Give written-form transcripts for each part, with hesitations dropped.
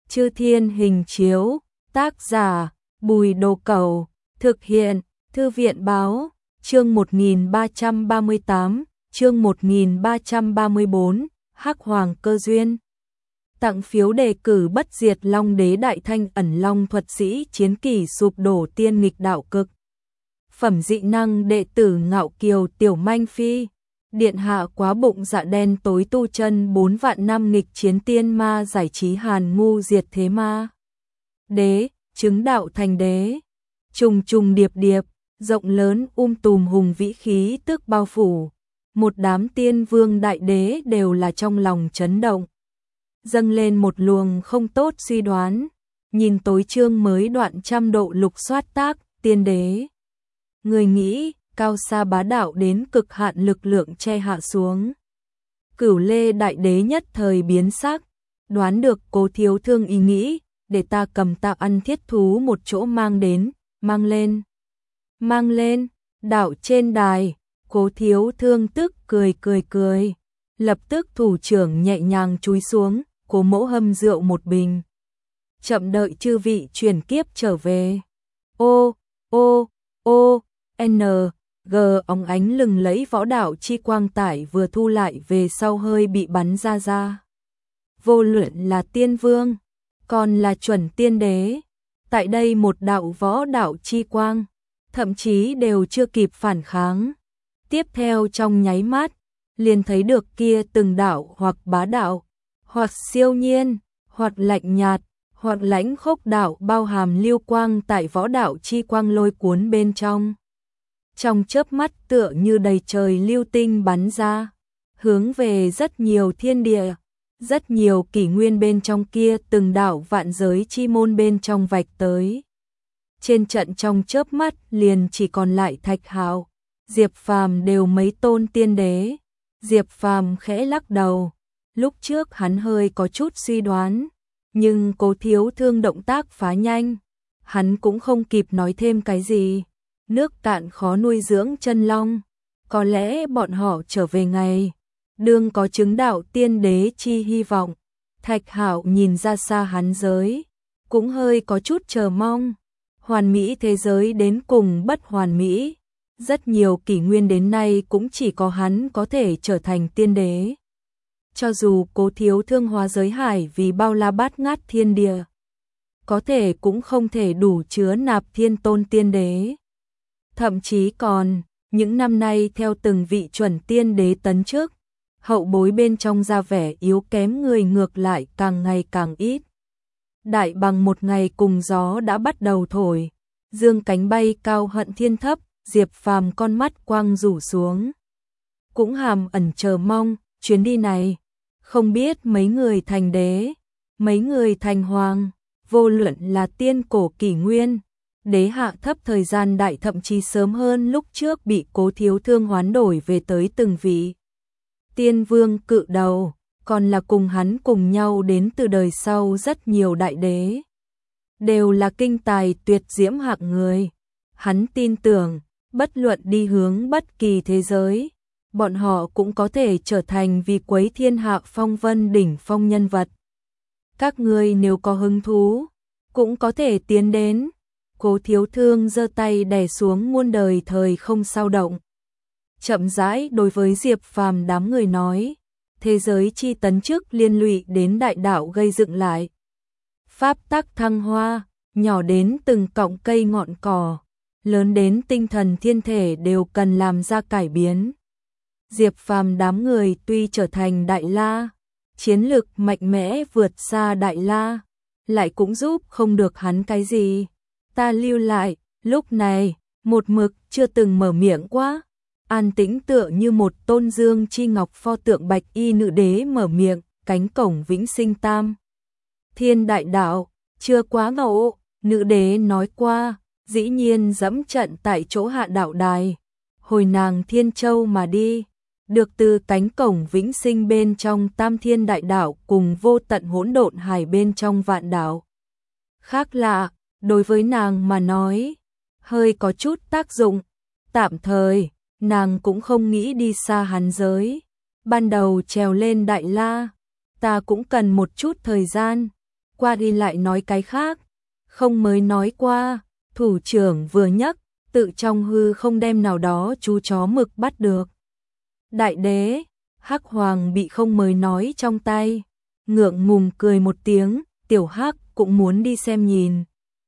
Chư Thiên Hình Chiếu, tác giả, Bùi Đồ Cẩu, thực hiện, Thư viện Báo, chương 1338, chương 1334, Hắc Hoàng Cơ Duyên. Tặng phiếu đề cử bất diệt Long Đế Đại Thanh Ẩn Long thuật sĩ chiến kỳ sụp đổ tiên nghịch đạo cực. Phẩm dị năng đệ tử Ngạo Kiều Tiểu Manh Phi. Điện hạ quá bụng dạ đen tối tu chân 4 vạn năm nghịch chiến tiên ma giải trí hàn ngu diệt thế ma. Đế, chứng đạo thành đế. Trùng trùng điệp điệp, rộng lớn tùm hùng vĩ khí tức bao phủ. Một đám tiên vương đại đế đều là trong lòng chấn động. Dâng lên một luồng không tốt suy đoán. Nhìn tối chương mới đoạn trăm độ lục soát tác, tiên đế. Người nghĩ, cao xa bá đạo đến cực hạn lực lượng che hạ xuống. Cửu Lê đại đế nhất thời biến sắc, đoán được Cố Thiếu Thương ý nghĩ, để ta cầm tạo ăn thiết thú một chỗ mang đến, mang lên, đạo trên đài. Cố Thiếu Thương tức cười, lập tức thủ trưởng nhẹ nhàng chúi xuống, Cố Mỗ hâm rượu một bình. Chậm đợi chư vị chuyển kiếp trở về. G óng ánh lừng lẫy võ đạo chi quang tải vừa thu lại về sau hơi bị bắn ra. Vô luận là tiên vương, còn là chuẩn tiên đế. Tại đây một đạo võ đạo chi quang, thậm chí đều chưa kịp phản kháng. Tiếp theo trong nháy mắt, liền thấy được kia từng đạo hoặc bá đạo, hoặc siêu nhiên, hoặc lạnh nhạt, hoặc lãnh khốc đạo bao hàm lưu quang tại võ đạo chi quang lôi cuốn bên trong. Trong chớp mắt tựa như đầy trời lưu tinh bắn ra, hướng về rất nhiều thiên địa, rất nhiều kỷ nguyên bên trong kia từng đạo vạn giới chi môn bên trong vạch tới. Trên trận trong chớp mắt liền chỉ còn lại Thạch Hạo, Diệp Phàm đều mấy tôn tiên đế. Diệp Phàm khẽ lắc đầu, lúc trước hắn hơi có chút suy đoán, nhưng Cố Thiếu Thương động tác phá nhanh, hắn cũng không kịp nói thêm cái gì. Nước cạn khó nuôi dưỡng chân long, có lẽ bọn họ trở về ngày đương có chứng đạo tiên đế chi hy vọng. Thạch Hạo nhìn ra xa hắn giới, cũng hơi có chút chờ mong. Hoàn mỹ thế giới đến cùng bất hoàn mỹ, rất nhiều kỷ nguyên đến nay cũng chỉ có hắn có thể trở thành tiên đế. Cho dù Cố Thiếu Thương hóa giới hải vì bao la bát ngát thiên địa, có thể cũng không thể đủ chứa nạp thiên tôn tiên đế. Thậm chí còn, những năm nay theo từng vị chuẩn tiên đế tấn trước, hậu bối bên trong ra vẻ yếu kém người ngược lại càng ngày càng ít. Đại bằng một ngày cùng gió đã bắt đầu thổi, dương cánh bay cao hận thiên thấp, Diệp Phàm con mắt quang rủ xuống. Cũng hàm ẩn chờ mong, chuyến đi này, không biết mấy người thành đế, mấy người thành hoàng, vô luận là tiên cổ kỷ nguyên. Đế hạ thấp thời gian đại thậm chí sớm hơn lúc trước bị Cố Thiếu Thương hoán đổi về tới từng vị. Tiên vương cự đầu, còn là cùng hắn cùng nhau đến từ đời sau rất nhiều đại đế. Đều là kinh tài tuyệt diễm hạng người. Hắn tin tưởng, bất luận đi hướng bất kỳ thế giới, bọn họ cũng có thể trở thành vì quấy thiên hạ phong vân đỉnh phong nhân vật. Các ngươi nếu có hứng thú, cũng có thể tiến đến. Cố Thiếu Thương giơ tay đè xuống muôn đời thời không sao động. Chậm rãi đối với Diệp Phàm đám người nói, thế giới chi tấn trước liên lụy đến đại đạo gây dựng lại. Pháp tắc thăng hoa, nhỏ đến từng cọng cây ngọn cỏ, lớn đến tinh thần thiên thể đều cần làm ra cải biến. Diệp Phàm đám người tuy trở thành đại la, chiến lực mạnh mẽ vượt xa đại la, lại cũng giúp không được hắn cái gì. Ta lưu lại, lúc này, một mực chưa từng mở miệng quá. An tĩnh tựa như một tôn dương chi ngọc pho tượng bạch y nữ đế mở miệng, cánh cổng vĩnh sinh tam. Thiên đại đạo, chưa quá ngộ, nữ đế nói qua, dĩ nhiên dẫm trận tại chỗ hạ đạo đài. Hồi nàng Thiên Châu mà đi, được từ cánh cổng vĩnh sinh bên trong tam thiên đại đạo cùng vô tận hỗn độn hải bên trong vạn đạo. Khác lạ. Đối với nàng mà nói, hơi có chút tác dụng, tạm thời, nàng cũng không nghĩ đi xa hắn giới. Ban đầu trèo lên đại la, ta cũng cần một chút thời gian. qua đi lại nói cái khác, không mới nói qua, thủ trưởng vừa nhắc, tự trong hư không đem nào đó chú chó mực bắt được. Đại đế, Hắc Hoàng bị không mới nói trong tay, ngượng ngùng cười một tiếng, tiểu Hắc cũng muốn đi xem nhìn.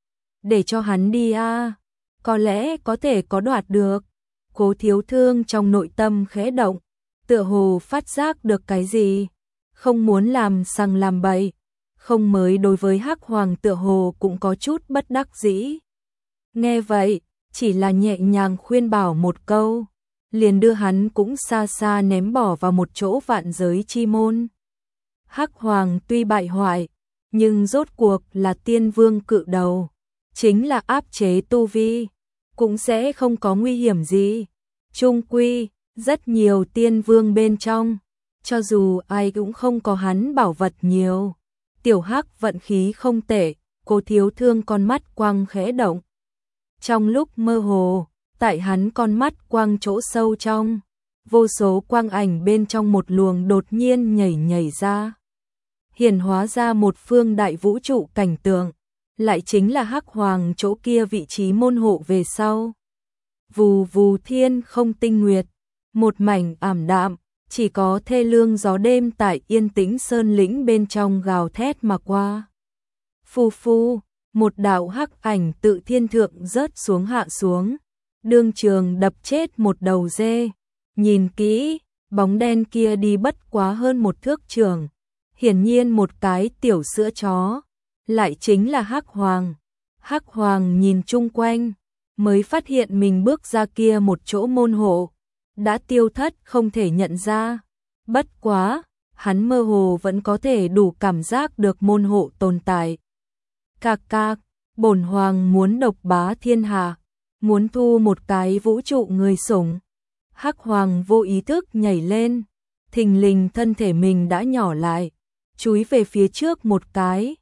Để cho hắn đi a, có lẽ có thể có đoạt được. Cố Thiếu Thương trong nội tâm khẽ động, tựa hồ phát giác được cái gì, không muốn làm sằng làm bậy. Không mới đối với Hắc Hoàng tựa hồ cũng có chút bất đắc dĩ. Nghe vậy, chỉ là nhẹ nhàng khuyên bảo một câu, liền đưa hắn cũng xa xa ném bỏ vào một chỗ vạn giới chi môn. Hắc Hoàng tuy bại hoại, nhưng rốt cuộc là tiên vương cự đầu, chính là áp chế tu vi, cũng sẽ không có nguy hiểm gì. Chung quy, rất nhiều tiên vương bên trong, cho dù ai cũng không có hắn bảo vật nhiều. Tiểu Hắc vận khí không tệ, Cố Thiếu Thương con mắt quang khẽ động. Trong lúc mơ hồ, tại hắn con mắt quang chỗ sâu trong, vô số quang ảnh bên trong một luồng đột nhiên nhảy ra. Hiển hóa ra một phương đại vũ trụ cảnh tượng, lại chính là Hắc Hoàng chỗ kia vị trí môn hộ về sau. Vù vù thiên không tinh nguyệt, một mảnh ảm đạm, chỉ có thê lương gió đêm tại yên tĩnh sơn lĩnh bên trong gào thét mà qua. Phù phù, một đạo hắc ảnh tự thiên thượng rớt xuống hạ xuống, đương trường đập chết một đầu dê. Nhìn kỹ, bóng đen kia đi bất quá hơn một thước trường, hiển nhiên một cái tiểu sữa chó, lại chính là Hắc Hoàng. Hắc Hoàng nhìn chung quanh, mới phát hiện mình bước ra kia một chỗ môn hộ, đã tiêu thất không thể nhận ra. Bất quá, hắn mơ hồ vẫn có thể đủ cảm giác được môn hộ tồn tại. Cạc cạc, bổn hoàng muốn độc bá thiên hạ, muốn thu một cái vũ trụ người sủng. Hắc Hoàng vô ý thức nhảy lên, thình lình thân thể mình đã nhỏ lại, chúi về phía trước một cái,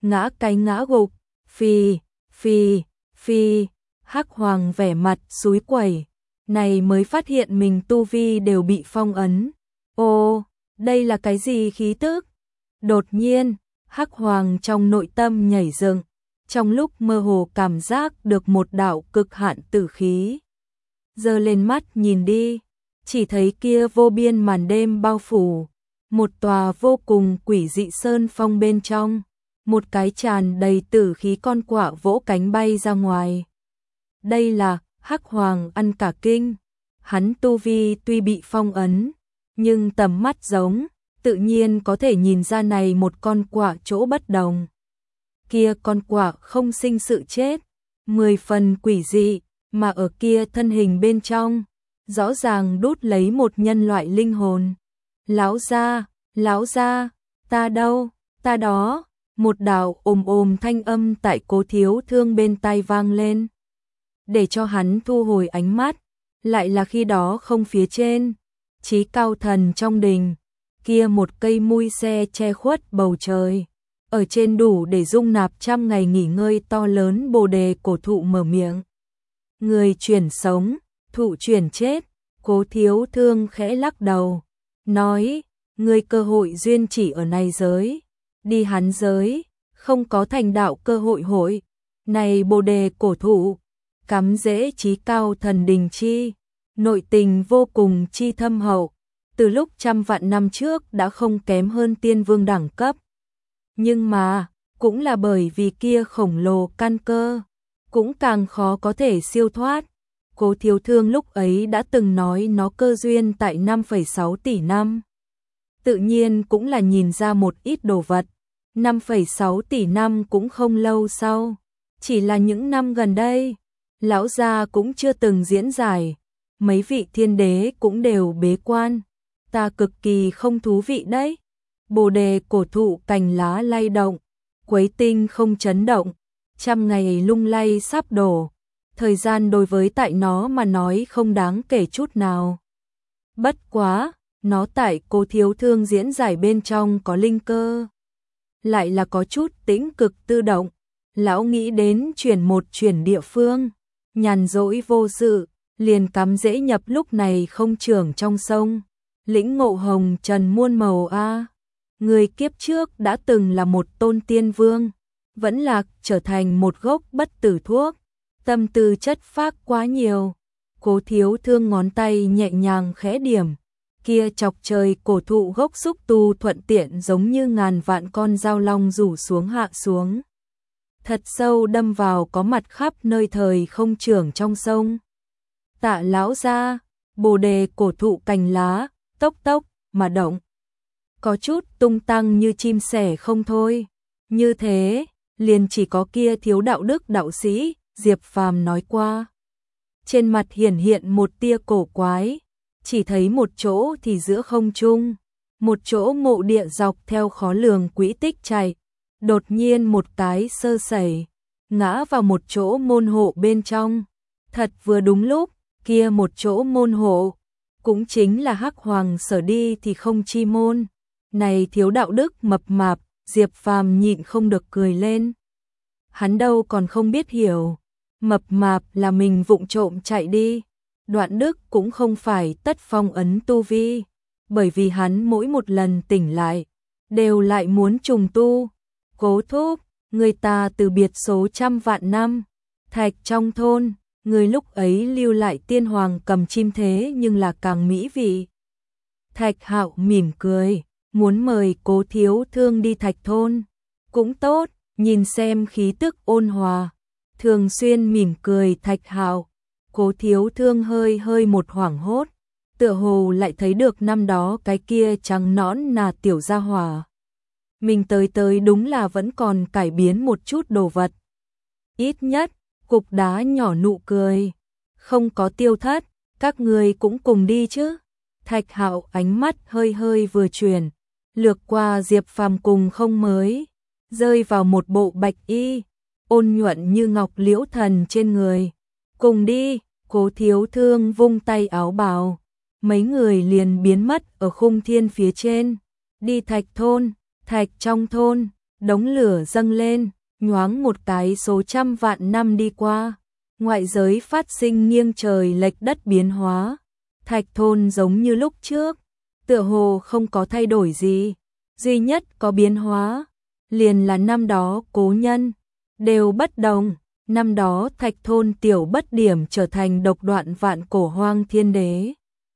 ngã gục, phi, phi, phi. Hắc Hoàng vẻ mặt xúi quẩy, này mới phát hiện mình tu vi đều bị phong ấn. Ô, đây là cái gì khí tức? Đột nhiên, Hắc Hoàng trong nội tâm nhảy dựng, trong lúc mơ hồ cảm giác được một đạo cực hạn tử khí. Giơ lên mắt nhìn đi, chỉ thấy kia vô biên màn đêm bao phủ, một tòa vô cùng quỷ dị sơn phong bên trong, một cái tràn đầy tử khí con quạ vỗ cánh bay ra ngoài. Đây là Hắc Hoàng ăn cả kinh, hắn tu vi tuy bị phong ấn, nhưng tầm mắt giống, tự nhiên có thể nhìn ra này một con quạ chỗ bất đồng. Kia con quạ không sinh sự chết, 10 phần quỷ dị, mà ở kia thân hình bên trong, rõ ràng đút lấy một nhân loại linh hồn. Lão gia, ta đâu, ta đó, một đạo ồm thanh âm tại Cố Thiếu Thương bên tai vang lên. Để cho hắn thu hồi ánh mắt, lại là khi đó không phía trên, chí cao thần trong đình, kia một cây mui xe che khuất bầu trời, ở trên đủ để dung nạp trăm ngày nghỉ ngơi to lớn bồ đề cổ thụ mở miệng. Người chuyển sống, thụ chuyển chết. Cố Thiếu Thương khẽ lắc đầu, nói, người cơ hội duyên chỉ ở này giới, đi hắn giới, không có thành đạo cơ hội hội. Này bồ đề cổ thụ, cắm rễ chí cao thần đình chi, nội tình vô cùng chi thâm hậu, từ lúc trăm vạn năm trước đã không kém hơn tiên vương đẳng cấp. Nhưng mà, cũng là bởi vì kia khổng lồ căn cơ, cũng càng khó có thể siêu thoát. Cố Thiếu Thương lúc ấy đã từng nói nó cơ duyên tại 5,6 tỷ năm. Tự nhiên cũng là nhìn ra một ít đồ vật, 5,6 tỷ năm cũng không lâu sau, chỉ là những năm gần đây, lão gia cũng chưa từng diễn giải, mấy vị thiên đế cũng đều bế quan, ta cực kỳ không thú vị đấy. Bồ đề cổ thụ cành lá lay động, quấy tinh không chấn động, trăm ngày lung lay sắp đổ, thời gian đối với tại nó mà nói không đáng kể chút nào. Bất quá, nó tại Cố Thiếu Thương diễn giải bên trong có linh cơ, lại là có chút tĩnh cực tự động. Lão nghĩ đến chuyển địa phương, nhàn rỗi vô sự, liền cắm rễ nhập lúc này không trưởng trong sông, lĩnh ngộ hồng trần muôn màu a. người kiếp trước đã từng là một tôn tiên vương, vẫn lạc trở thành một gốc bất tử thuốc, tâm tư chất phác quá nhiều. Cố Thiếu Thương ngón tay nhẹ nhàng khẽ điểm, kia chọc trời cổ thụ gốc xúc tu thuận tiện giống như ngàn vạn con dao long rủ xuống hạ xuống. Thật sâu đâm vào có mặt khắp nơi thời không trưởng trong sông. Tạ lão gia, bồ đề cổ thụ cành lá, tốc tốc mà động. Có chút tung tăng như chim sẻ không thôi. Như thế, liền chỉ có kia thiếu đạo đức đạo sĩ, Diệp Phàm nói qua. Trên mặt hiển hiện một tia cổ quái, chỉ thấy một chỗ thì giữa không trung, một chỗ mộ địa dọc theo khó lường quỹ tích chạy, đột nhiên một cái sơ sẩy, ngã vào một chỗ môn hộ bên trong. Thật vừa đúng lúc, kia một chỗ môn hộ, cũng chính là Hắc Hoàng sở đi thì không chi môn. Này thiếu đạo đức mập mạp, Diệp Phàm nhịn không được cười lên. Hắn đâu còn không biết hiểu, mập mạp là mình vụng trộm chạy đi. Đoạn Đức cũng không phải tất phong ấn tu vi, bởi vì hắn mỗi một lần tỉnh lại, đều lại muốn trùng tu. Cố thúc, người ta từ biệt số trăm vạn năm, Thạch trong thôn, người lúc ấy lưu lại tiên hoàng cầm chim thế nhưng là càng mỹ vị. Thạch Hạo mỉm cười, muốn mời Cố Thiếu Thương đi Thạch thôn, cũng tốt, nhìn xem khí tức ôn hòa, thường xuyên mỉm cười Thạch Hạo. Cố Thiếu Thương hơi một hoảng hốt, tựa hồ lại thấy được năm đó cái kia trắng nõn nà tiểu gia hỏa. Mình tới đúng là vẫn còn cải biến một chút đồ vật. Ít nhất, cục đá nhỏ nụ cười. Không có Tiêu Thất, các người cũng cùng đi chứ. Thạch Hạo ánh mắt hơi vừa chuyển, lược qua Diệp Phàm cùng không mới, rơi vào một bộ bạch y, ôn nhuận như ngọc liễu thần trên người. Cùng đi, Cố Thiếu Thương vung tay áo bào, mấy người liền biến mất ở khung thiên phía trên. Đi Thạch thôn, Thạch trong thôn, đống lửa dâng lên, nhoáng một cái số trăm vạn năm đi qua. Ngoại giới phát sinh nghiêng trời lệch đất biến hóa. Thạch thôn giống như lúc trước, tựa hồ không có thay đổi gì, duy nhất có biến hóa, liền là năm đó cố nhân, đều bất đồng. Năm đó Thạch thôn tiểu bất điểm trở thành độc đoạn vạn cổ hoang thiên đế.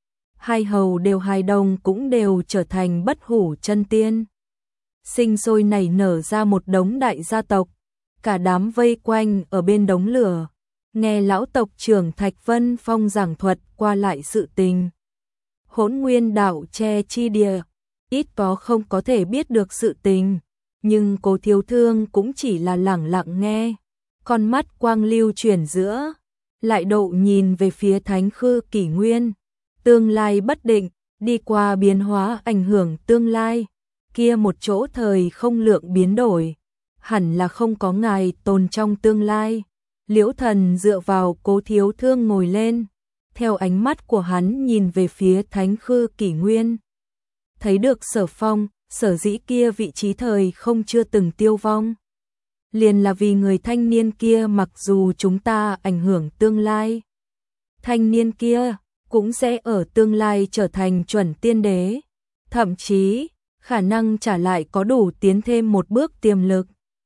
Hai hầu đều hài đồng cũng đều trở thành bất hủ chân tiên. Sinh sôi nảy nở ra một đống đại gia tộc, cả đám vây quanh ở bên đống lửa, nghe lão tộc trưởng Thạch Vân Phong giảng thuật qua lại sự tình. Hỗn Nguyên đạo che chi địa, ít có không có thể biết được sự tình, nhưng Cố Thiếu Thương cũng chỉ là lẳng lặng nghe. Con mắt quang lưu chuyển giữa, lại độ nhìn về phía Thánh Khư Kỷ Nguyên, tương lai bất định, đi qua biến hóa ảnh hưởng tương lai, kia một chỗ thời không lượng biến đổi, hẳn là không có ngài tồn trong tương lai. Liễu Thần dựa vào Cố Thiếu Thương ngồi lên, theo ánh mắt của hắn nhìn về phía Thánh Khư Kỷ Nguyên. Thấy được Sở Phong, sở dĩ kia vị trí thời không chưa từng tiêu vong. Liền là vì người thanh niên kia mặc dù chúng ta ảnh hưởng tương lai, thanh niên kia cũng sẽ ở tương lai trở thành chuẩn tiên đế, thậm chí khả năng trả lại có đủ tiến thêm một bước tiềm lực.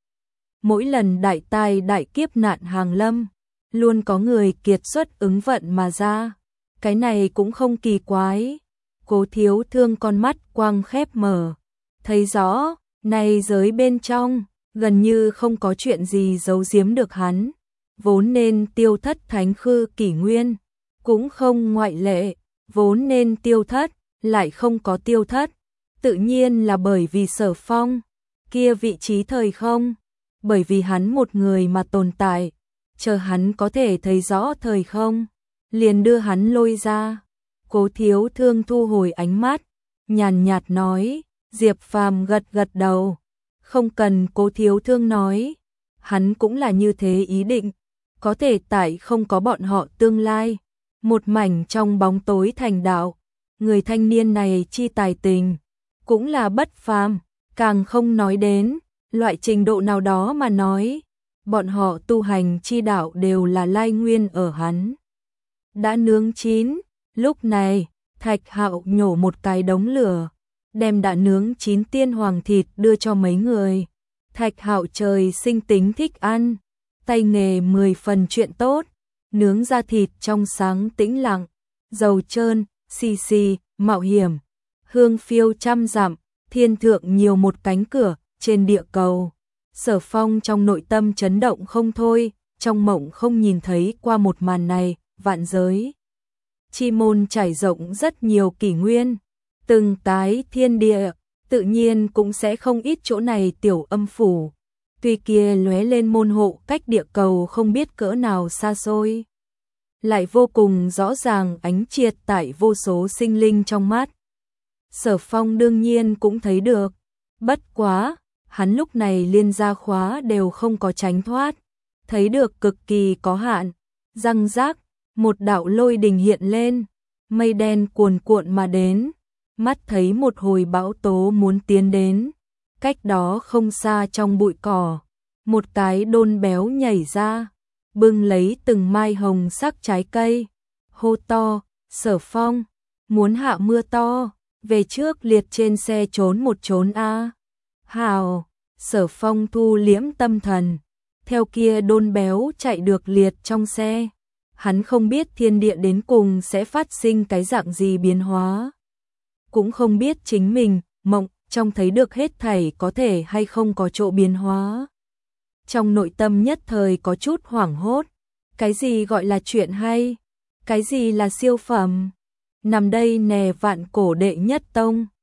Mỗi lần đại tai đại kiếp nạn hàng lâm, luôn có người kiệt xuất ứng vận mà ra, cái này cũng không kỳ quái. Cố Thiếu Thương con mắt quang khép mở, thấy rõ, này giới bên trong gần như không có chuyện gì giấu giếm được hắn, vốn nên tiêu thất Thánh Khư Kỷ Nguyên, cũng không ngoại lệ, vốn nên tiêu thất, lại không có tiêu thất, tự nhiên là bởi vì Sở Phong, kia vị trí thời không, bởi vì hắn một người mà tồn tại, chờ hắn có thể thấy rõ thời không, liền đưa hắn lôi ra. Cố Thiếu Thương thu hồi ánh mắt, nhàn nhạt nói. Diệp Phàm gật đầu. Không cần Cố Thiếu Thương nói, hắn cũng là như thế ý định, có thể tại không có bọn họ tương lai, một mảnh trong bóng tối thành đạo, người thanh niên này chi tài tình, cũng là bất phàm, càng không nói đến, loại trình độ nào đó mà nói, bọn họ tu hành chi đạo đều là lai nguyên ở hắn. Đã nướng chín, lúc này, Thạch Hạo nhổ một cái đống lửa, đem đã nướng chín tiên hoàng thịt đưa cho mấy người. Thạch Hạo trời sinh tính thích ăn, tay nghề 10 phần chuyện tốt, nướng ra thịt trong sáng tĩnh lặng, dầu trơn, xì xì, mạo hiểm, hương phiêu trăm dặm, thiên thượng nhiều một cánh cửa trên địa cầu. Sở Phong trong nội tâm chấn động không thôi, trong mộng không nhìn thấy qua một màn này, vạn giới chi môn trải rộng rất nhiều kỷ nguyên, từng cái thiên địa, tự nhiên cũng sẽ không ít chỗ này tiểu âm phủ. Tuy kia lóe lên môn hộ cách địa cầu không biết cỡ nào xa xôi, lại vô cùng rõ ràng ánh triệt tại vô số sinh linh trong mắt. Sở Phong đương nhiên cũng thấy được, bất quá, hắn lúc này liên gia khóa đều không có tránh thoát, thấy được cực kỳ có hạn. Răng rác, một đạo lôi đình hiện lên, mây đen cuồn cuộn mà đến, mắt thấy một hồi bão tố muốn tiến đến. Cách đó không xa trong bụi cỏ, một cái đôn béo nhảy ra, bưng lấy từng mai hồng sắc trái cây, hô to, Sở Phong, muốn hạ mưa to, về trước liệt trên xe trốn một trốn a. Hào, Sở Phong thu liễm tâm thần, theo kia đôn béo chạy được liệt trong xe. Hắn không biết thiên địa đến cùng sẽ phát sinh cái dạng gì biến hóa, cũng không biết chính mình, mộng, trong thấy được hết thảy có thể hay không có chỗ biến hóa. Trong nội tâm nhất thời có chút hoảng hốt, cái gì gọi là chuyện hay, cái gì là siêu phẩm, nằm đây nè vạn cổ đệ nhất tông.